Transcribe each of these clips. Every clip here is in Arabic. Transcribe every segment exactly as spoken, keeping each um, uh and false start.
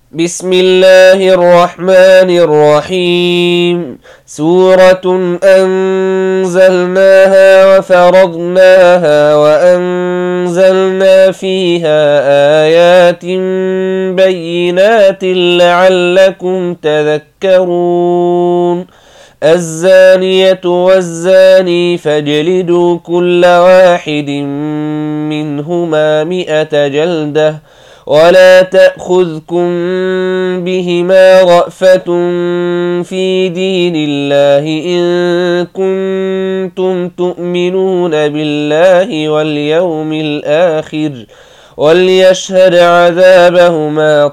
بسم الله الرحمن الرحيم. سورة أنزلناها وفرضناها وأنزلنا فيها آيات بينات لعلكم تذكرون. الزانية والزاني فاجلدوا كل واحد منهما مئة جلدة ولا تأخذكم بهما رأفة في دين الله إن كنتم تؤمنون بالله واليوم الآخر وليشهد عذابهما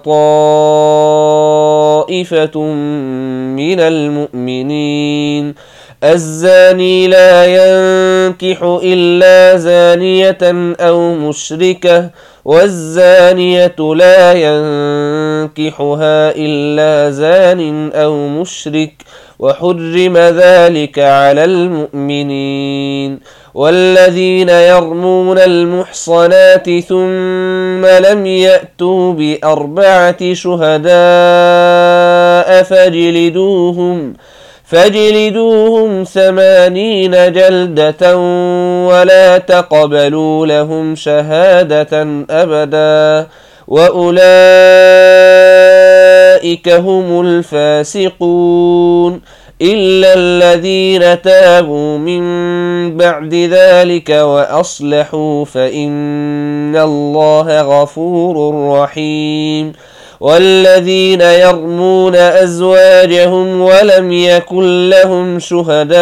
طائفة من المؤمنين. الزاني لا ينكح إلا زانية أو مشركة والزانية لا ينكحها إلا زان أو مشرك وحرم ذلك على المؤمنين. والذين يرمون المحصنات ثم لم يأتوا بأربعة شهداء فاجلدوهم فاجلدوهم ثمانين جلدة ولا تقبلوا لهم شهادة أبدا وأولئك هم الفاسقون إلا الذين تابوا من بعد ذلك وأصلحوا فإن الله غفور رحيم. والذين يرمون أزواجهم ولم يكن لهم شهداء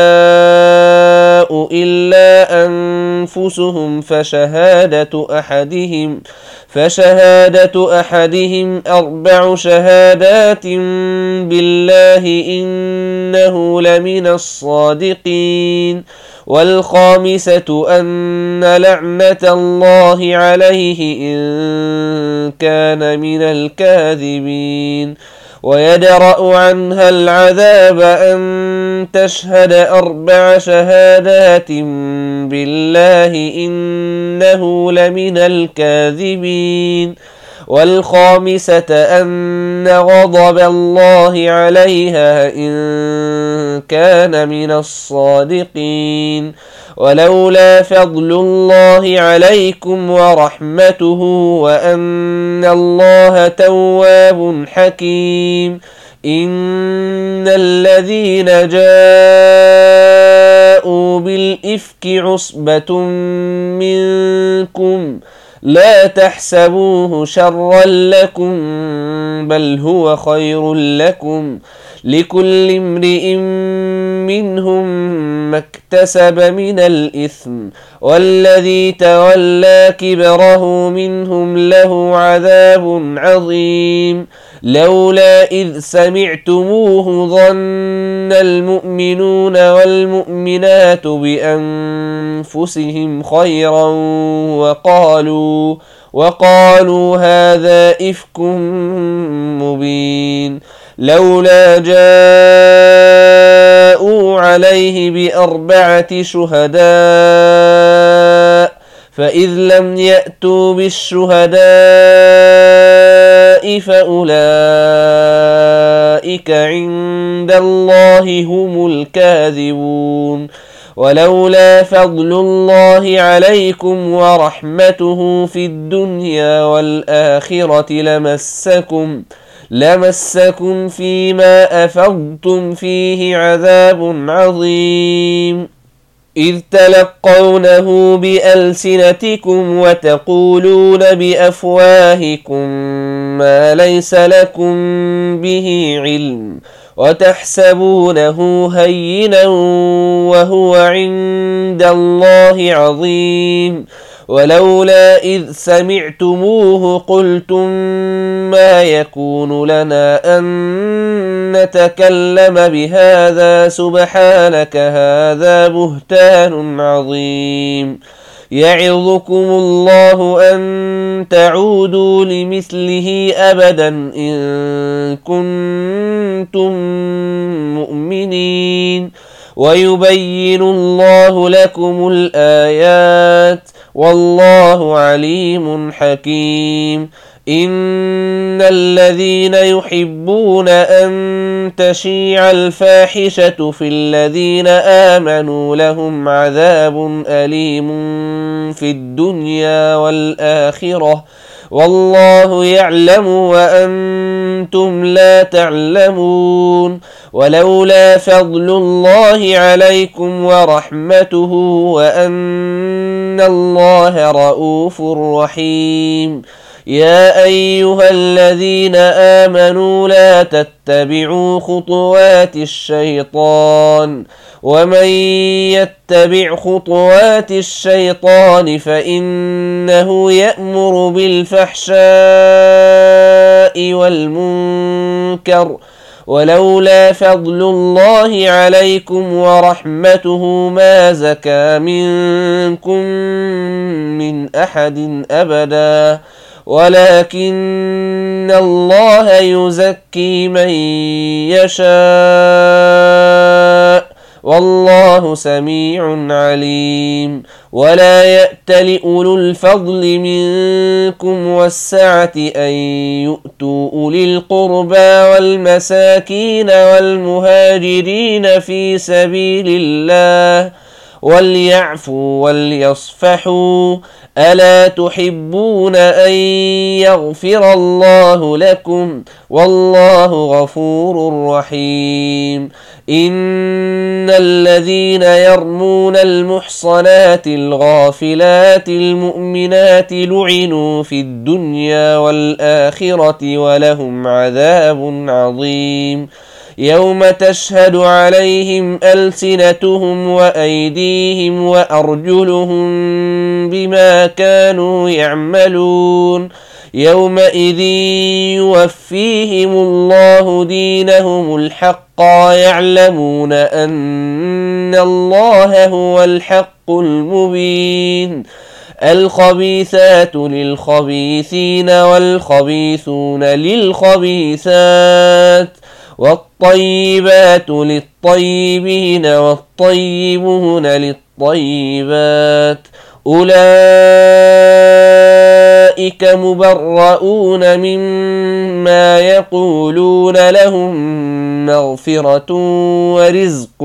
إلا أنفسهم فشهادة أحدهم فشهادة أحدهم أربع شهادات بالله إنه لمن الصادقين. والخامسة أن لعنة الله عليه إن كان من الكاذبين. ويدرأ عنها العذاب أن تشهد أربع شهادات بالله إنه لمن الكاذبين. والخامسة أن غضب الله عليها إن كان من الصادقين. ولولا فضل الله عليكم ورحمته وأن الله تواب حكيم إن الذين جاءوا بالإفك عصبة منكم لا تحسبوه شرا لكم بل هو خير لكم لكل امرئ منهم ما اكتسب من الإثم والذي تولى كبره منهم له عذاب عظيم. لولا إذ سمعتموه ظن المؤمنون والمؤمنات بأنفسهم خيرا وقالوا وقالوا هذا إفك مبين. لولا جاءوا عليه بأربعة شهداء فإذ لم يأتوا بالشهداء فأولئك عند الله هم الكاذبون. ولولا فضل الله عليكم ورحمته في الدنيا والآخرة لمسكم لمسكم فيما أفضتم فيه عذاب عظيم. إذ تلقونه بألسنتكم وتقولون بأفواهكم ما ليس لكم به علم وتحسبونه هينا وهو عند الله عظيم. ولولا إذ سمعتموه قلتم ما يكون لنا أن نتكلم بهذا سبحانك هذا بهتان عظيم. يعظكم الله أن تعودوا لمثله أبدا إن كنتم مؤمنين ويبين الله لكم الآيات والله عليم حكيم. إن الذين يحبون أن تشيع الفاحشة في الذين آمنوا لهم عذاب أليم في الدنيا والآخرة والله يعلم وأنتم لا تعلمون. ولولا فضل الله عليكم ورحمته وأن الله رؤوف رحيم. يا أيها الذين آمنوا لا تتبعوا خطوات الشيطان ومن يتبع خطوات الشيطان فإنه يأمر بالفحشاء والمنكر ولولا فضل الله عليكم ورحمته ما زكى منكم من أحد أبدا ولكن الله يزكي من يشاء والله سميع عليم. ولا يأتل أولو الفضل منكم والسعة أن يؤتوا أولي القربى والمساكين والمهاجرين في سبيل الله وليعفوا وليصفحوا ألا تحبون أن يغفر الله لكم والله غفور رحيم. إن الذين يرمون المحصنات الغافلات المؤمنات لعنوا في الدنيا والآخرة ولهم عذاب عظيم. يوم تشهد عليهم ألسنتهم وأيديهم وأرجلهم بما كانوا يعملون يومئذ يوفيهم الله دينهم الحق يعلمون أن الله هو الحق المبين. الخبيثات للخبيثين والخبيثون للخبيثات والطيبات للطيبين والطيبون للطيبات أولئك مبرؤون مما يقولون لهم مغفرة ورزق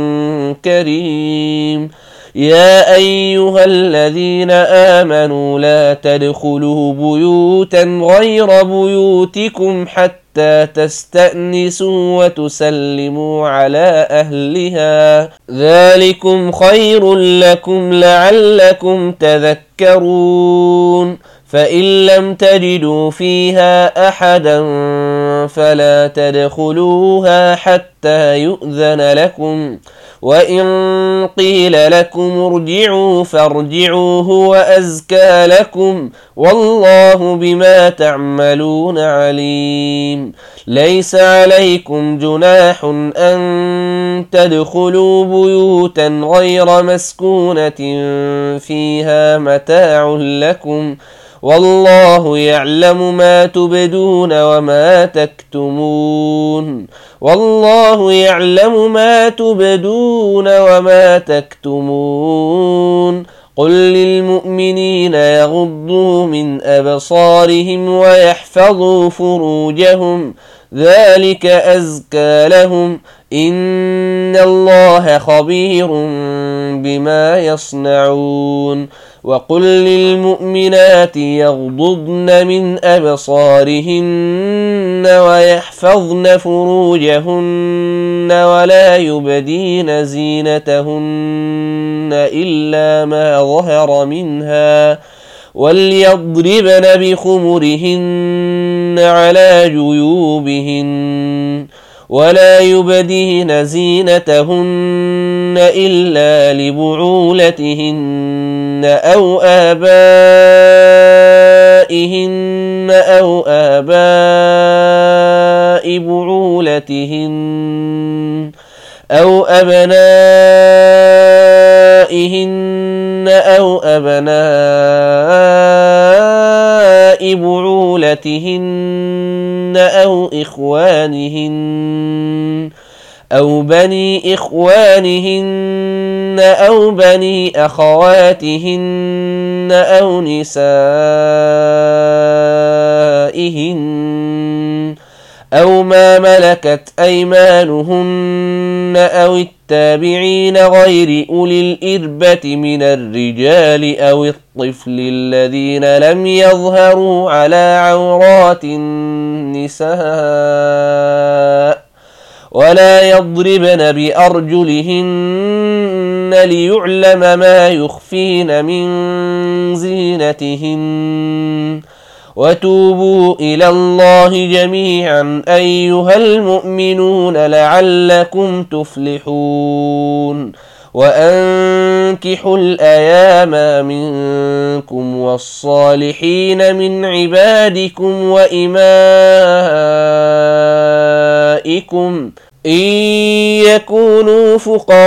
كريم. يا أيها الذين آمنوا لا تدخلوا بيوتا غير بيوتكم حتى تستأنسوا وتسلموا على أهلها ذلكم خير لكم لعلكم تذكرون. فإن لم تجدوا فيها أحدا فلا تدخلوها حتى يؤذن لكم وإن قيل لكم ارجعوا فارجعوا هو أزكى لكم والله بما تعملون عليم. ليس عليكم جناح أن تدخلوا بيوتا غير مسكونة فيها متاع لكم والله يعلم ما تبدون وما تكتمون والله يعلم ما تبدون وما تكتمون. قل للمؤمنين يغضوا من أبصارهم ويحفظوا فروجهم ذلك أزكى لهم إن الله خبير بما يصنعون. وقل للمؤمنات يغضضن من أبصارهن ويحفظن فروجهن ولا يبدين زينتهن إلا ما ظهر منها وليضربن بخمرهن على جيوبهن ولا يبدين زينتهن إلا لبعولتهن أو آبائهن أو آباء بعولتهن أو أبنائهن أو أبناء بعولتهن أو إخوانهن أو بني إخوانهن أو بني أخواتهن أو نساء نسائهن أو ما ملكت أيمانهن أو التابعين غير أولي الإربة من الرجال أو الطفل الذين لم يظهروا على عورات النساء ولا يضربن بأرجلهن ليعلم ما يخفين من زينتهن وتوبوا إلى الله جميعا أيها المؤمنون لعلكم تفلحون وأنكحوا الأيام منكم والصالحين من عبادكم وإمائكم إن يكونوا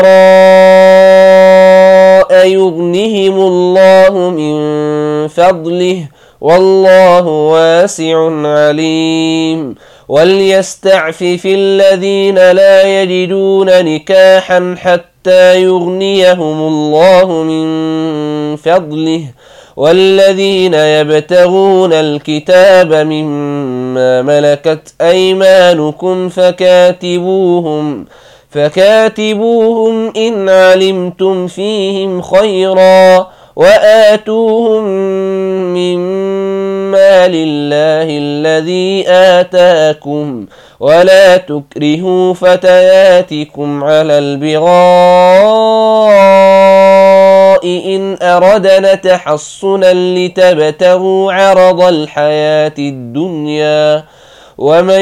فقراء يغنهم الله من فضله والله واسع عليم وليستعفف الذين لا يجدون نكاحا حتى يغنيهم الله من فضله والذين يبتغون الكتاب مما ملكت أيمانكم فكاتبوهم فكاتبوهم إن علمتم فيهم خيرا وآتوهم مما لله الذي آتاكم ولا تكرهوا فتياتكم على البغاء إن أردنا تحصنا لتبتغوا عرض الحياة الدنيا ومن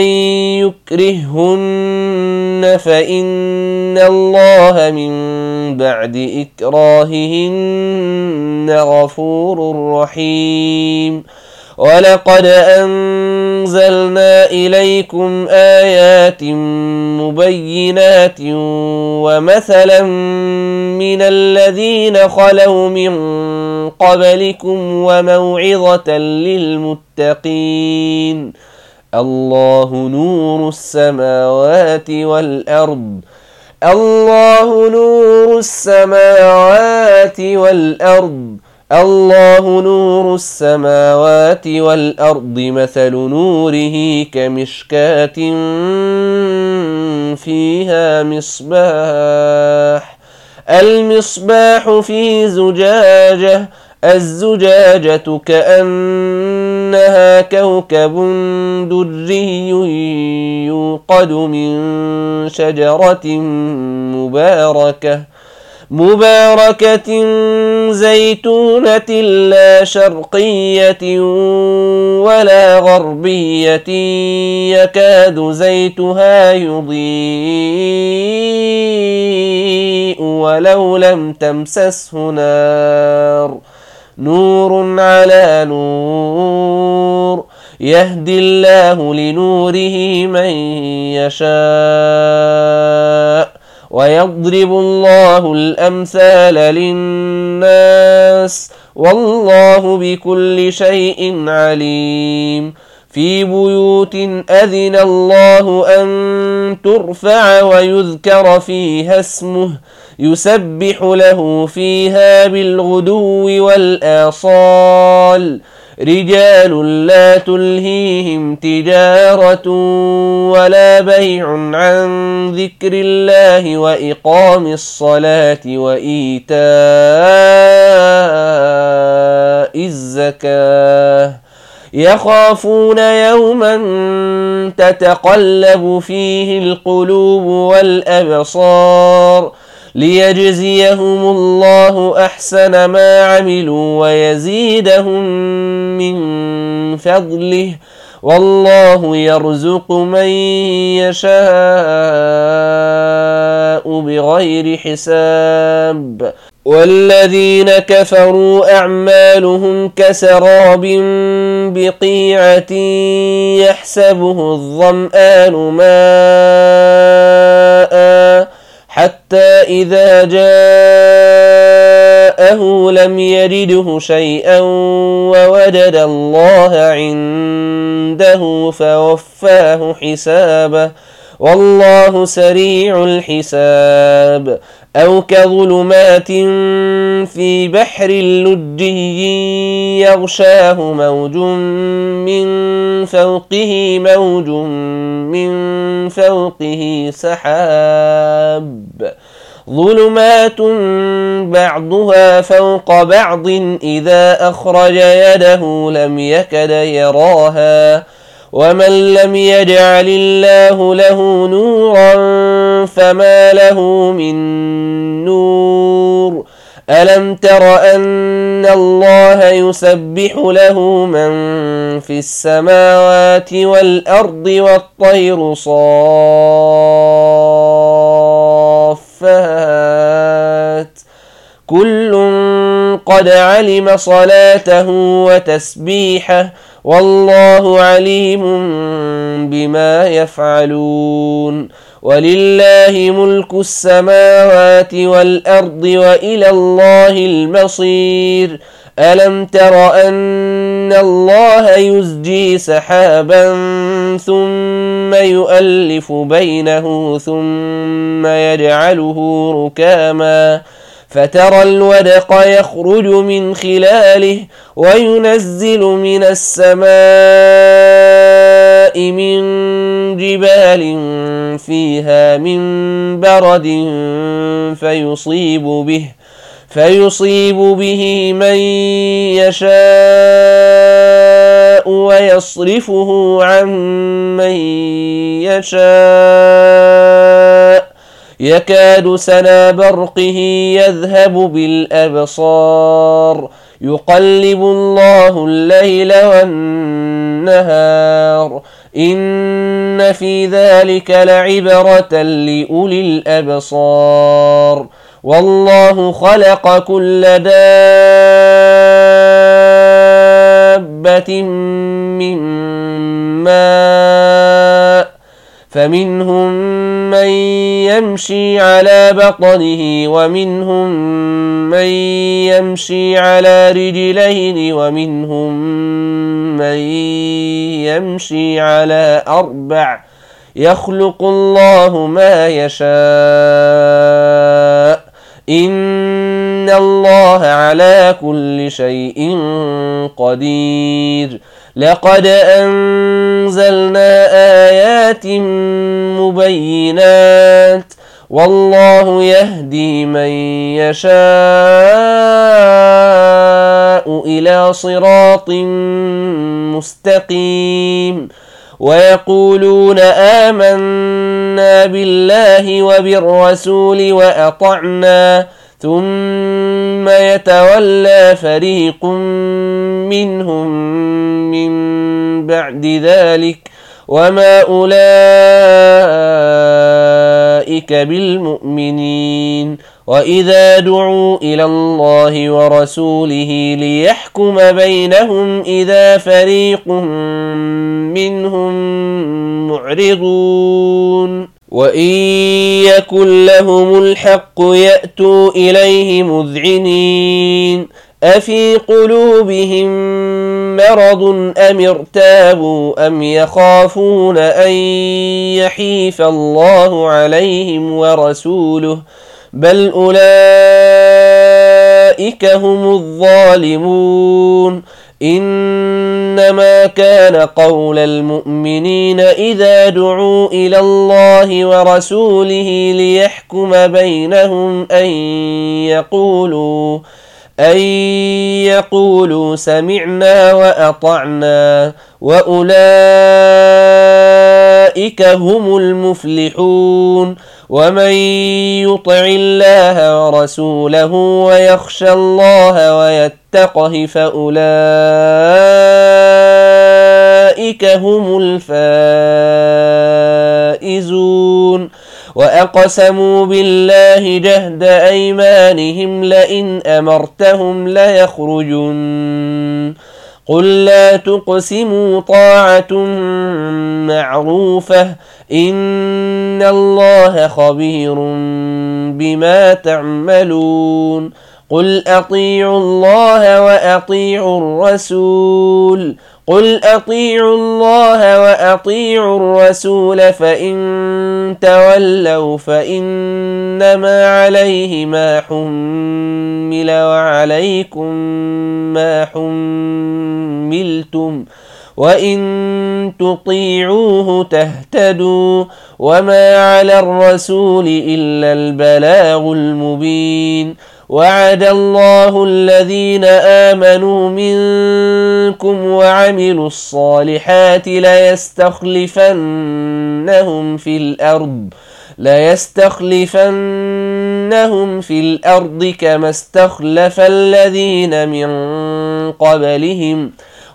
يكرههن فإن الله من بعد إكراههن غفور رحيم ولقد أنزلنا إليكم آيات مبينات ومثلا من الذين خلوا من قبلكم وموعظة للمتقين الله نور السماوات والأرض الله نور السماوات والأرض الله نور السماوات والأرض مثل نوره كمشكاة فيها مصباح المصباح في زجاجة الزجاجة كأنها كوكب دري يوقد من شجرة مباركة مباركة زيتونة لا شرقية ولا غربية يكاد زيتها يضيء ولو لم تمسسه نار نور على نور يهدي الله لنوره من يشاء ويضرب الله الأمثال للناس والله بكل شيء عليم في بيوت أذن الله أن ترفع ويذكر فيها اسمه يسبح له فيها بالغدو والآصال رجال لا تلهيهم تجارة ولا بيع عن ذكر الله وإقام الصلاة وإيتاء الزكاة يخافون يوما تتقلب فيه القلوب والأبصار ليجزيهم الله أحسن ما عملوا ويزيدهم من فضله والله يرزق من يشاء بغير حساب والذين كفروا أعمالهم كسراب بقيعة يحسبه الظمآن ماء حتى إذا جاءه لم يجده شيئا ووجد الله عنده فوفاه حسابه والله سريع الحساب. أو كظلمات في بحر لجي يغشاه موج من فوقه موج من فوقه سحاب ظلمات بعضها فوق بعض إذا أخرج يده لم يكد يراها ومن لم يجعل الله له نورا فما له من نور. ألم تر أن الله يسبح له من في السماوات والأرض والطير صافات كل قد علم صلاته وتسبيحه والله عليم بما يفعلون. ولله ملك السماوات والأرض وإلى الله المصير. ألم تر أن الله يزجي سحابا ثم يؤلف بينه ثم يجعله ركاما فترى الودق يخرج من خلاله وينزل من السماء من جبال فيها من برد فيصيب به فيصيب به من يشاء ويصرفه عن من يشاء يكاد سنا برقه يذهب بالأبصار يقلب الله الليل والنهار إن في ذلك لعبرة لأولي الأبصار. والله خلق كل دابة من ماء فمنهم من يمشي على بطنه ومنهم من يمشي على رجلين ومنهم من يمشي على أربع يخلق الله ما يشاء إن الله على كل شيء قدير. لقد أنزلنا آيات مبينات والله يهدي من يشاء إلى صراط مستقيم. ويقولون آمنا بالله وبالرسول وأطعنا ثم يتولى فريق منهم من بعد ذلك وما أولئك بالمؤمنين. وإذا دعوا إلى الله ورسوله ليحكم بينهم إذا فريق منهم معرضون. وإن يكن لهم الحق يأتوا إليه مذعنين أفي قلوبهم مرض أم ارتابوا أم يخافون أن يحيف الله عليهم ورسوله بل أولئك هم الظالمون. إنما كان قول المؤمنين إذا دعوا إلى الله ورسوله ليحكم بينهم أن يقولوا أن يقولوا سمعنا وأطعنا وأولئك هم المفلحون. ومن يطع الله ورسوله ويخشى الله ويتقه فأولئك هم الفائزون. وأقسموا بالله جهد أيمانهم لئن أمرتهم ليخرجن قل لا تقسموا طاعة معروفة إن الله خبير بما تعملون. قل أطيعوا الله وأطيعوا الرسول قل أطيعوا الله وأطيعوا الرسول فإن تولوا فإنما عليه ما حمل وعليكم ما حملتم وإن تطيعوه تهتدوا وما على الرسول إلا البلاغ المبين وعد الله الذين آمنوا منكم وعملوا الصالحات ليستخلفنهم في الأرض ليستخلفنهم في الأرض كما استخلف الذين من قبلهم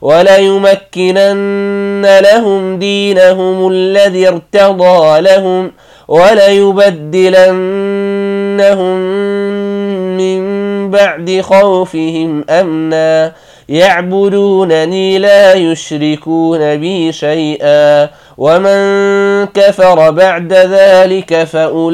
وليمكنن لهم دينهم الذي ارتضى لهم وليبدلنهم من بعد خوفهم أمنا يعبدونني لا يشركون بي شيئا ومن كفر بعد ذلك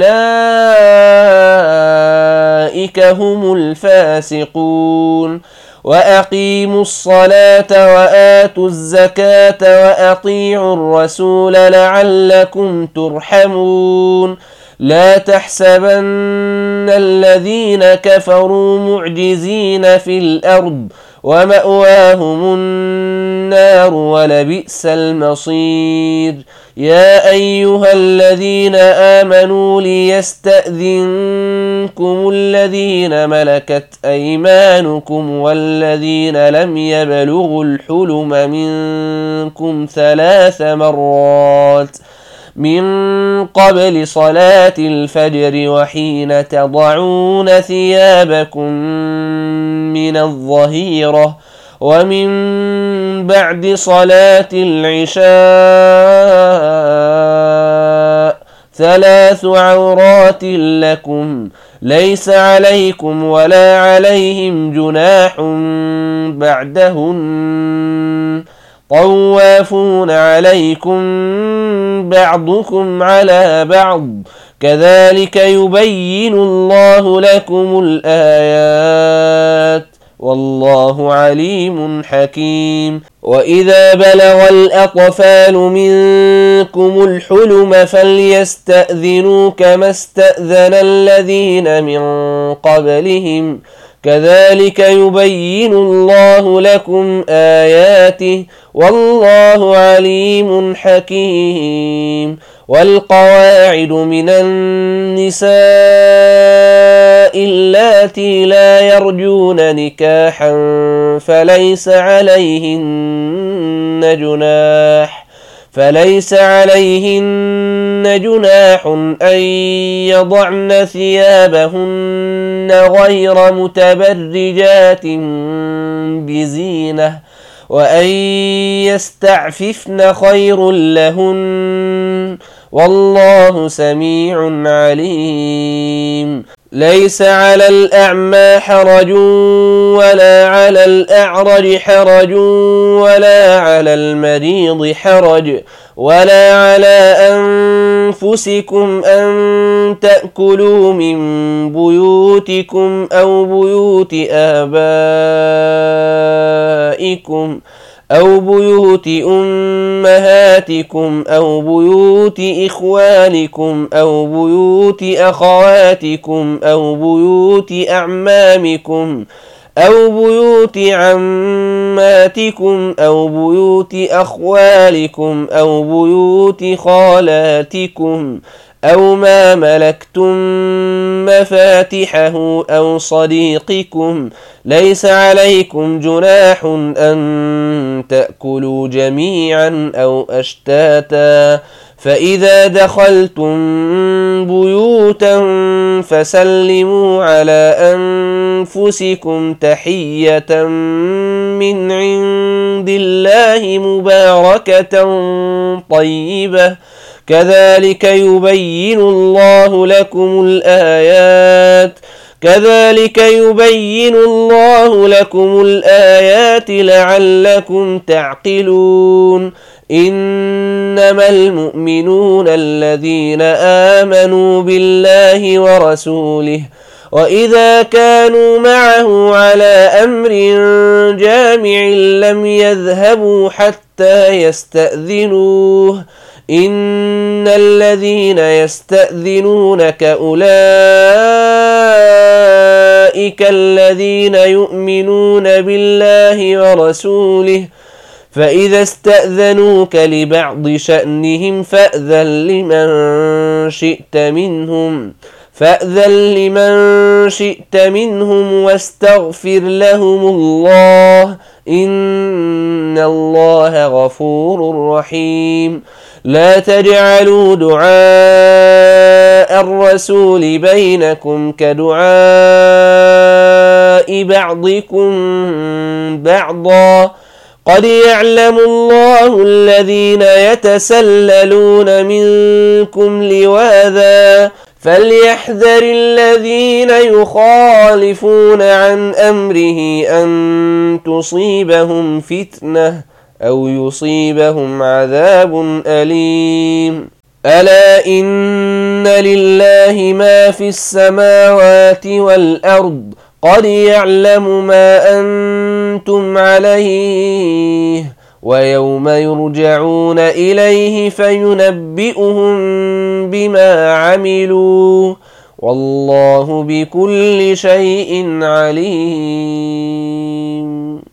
فأولئك هم الفاسقون وأقيموا الصلاة وآتوا الزكاة وأطيعوا الرسول لعلكم ترحمون لا تحسبن الذين كفروا معجزين في الأرض ومأواهم النار ولبئس المصير يا أيها الذين آمنوا ليستأذنكم الذين ملكت أيمانكم والذين لم يبلغوا الحلم منكم ثلاث مرات من قبل صلاة الفجر وحين تضعون ثيابكم من الظهيرة ومن بعد صلاة العشاء ثلاث عورات لكم ليس عليكم ولا عليهم جناح بعدهن طوافون عليكم بعضكم على بعض كذلك يبين الله لكم الآيات والله عليم حكيم وإذا بلغ الأطفال منكم الحلم فليستأذنوا كما استأذن الذين من قبلهم كذلك يبين الله لكم آياته والله عليم حكيم والقواعد من النساء اللاتي لا يرجون نكاحا فليس عليهن جناح فليس عليهن جناح أن يضعن ثيابهن غير متبرجات بزينة وأن يستعففن خير لهن والله سميع عليم ليس على الأعمى حرج ولا على الأعرج حرج ولا على المريض حرج ولا على أنفسكم أن تأكلوا من بيوتكم أو بيوت آبائكم أو بيوت أمهاتكم أو بيوت إخوانكم أو بيوت أخواتكم أو بيوت أعمامكم أو بيوت عماتكم أو بيوت أخوالكم أو بيوت خالاتكم أو ما ملكتم مفاتحه أو صديقكم ليس عليكم جناح أن تأكلوا جميعا أو أشتاتا فإذا دخلتم بيوتا فسلموا على أنفسكم تحية من عند الله مباركة طيبة كذلك يبين الله لكم الآيات كذلك يبين الله لكم الآيات لعلكم تعقلون إنما المؤمنون الذين آمنوا بالله ورسوله وإذا كانوا معه على أمر جامع لم يذهبوا حتى يستأذنوه إن الذين يستأذنونك أولئك الذين يؤمنون بالله ورسوله فإذا استأذنوك لبعض شأنهم فأذن لمن شئت منهم فأذن لمن شئت منهم واستغفر لهم الله إن الله غفور رحيم. لا تجعلوا دعاء الرسول بينكم كدعاء بعضكم بعضا قد يعلم الله الذين يتسللون منكم لواذا فليحذر الذين يخالفون عن أمره أن تصيبهم فتنة أو يصيبهم عذاب أليم. ألا إن لله ما في السماوات والأرض قد يعلم ما أنتم عليه ويوم يرجعون إليه فينبئهم بما عملوا والله بكل شيء عليم.